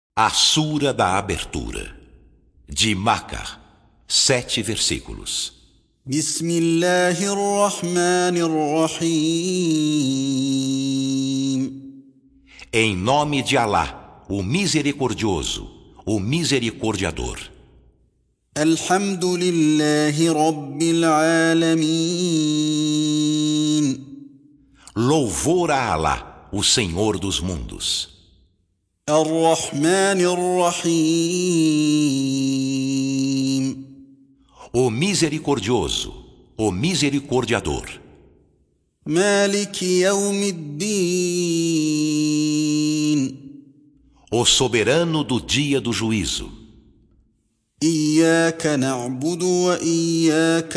A Sura da Abertura, de Macar, 7 versículos. بسم الله الرحمن الرحيم. Em nome de Alá, o Misericordioso, o Misericordiador. الحمد لله رب العالمين. Louvor a Alá, o Senhor dos mundos. الرحمن الرحيم. O Misericordioso, o Misericordiador. مالك يوم الدين. O soberano do dia do juízo. إياك نعبد وإياك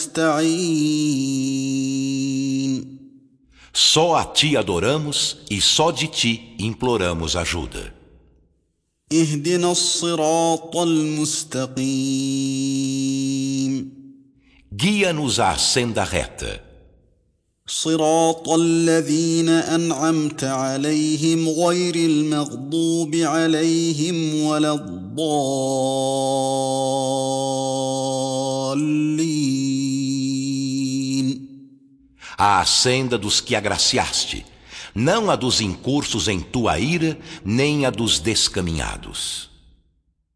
نستعين. Só a ti adoramos e só de ti imploramos ajuda. اهدنا الصراط المستقيم. Guia-nos à senda reta. صراط الذين أنعمت عليهم غير المغضوب عليهم ولا الضالين. À senda dos que agraciaste, não a dos incursos em tua ira, nem a dos descaminhados.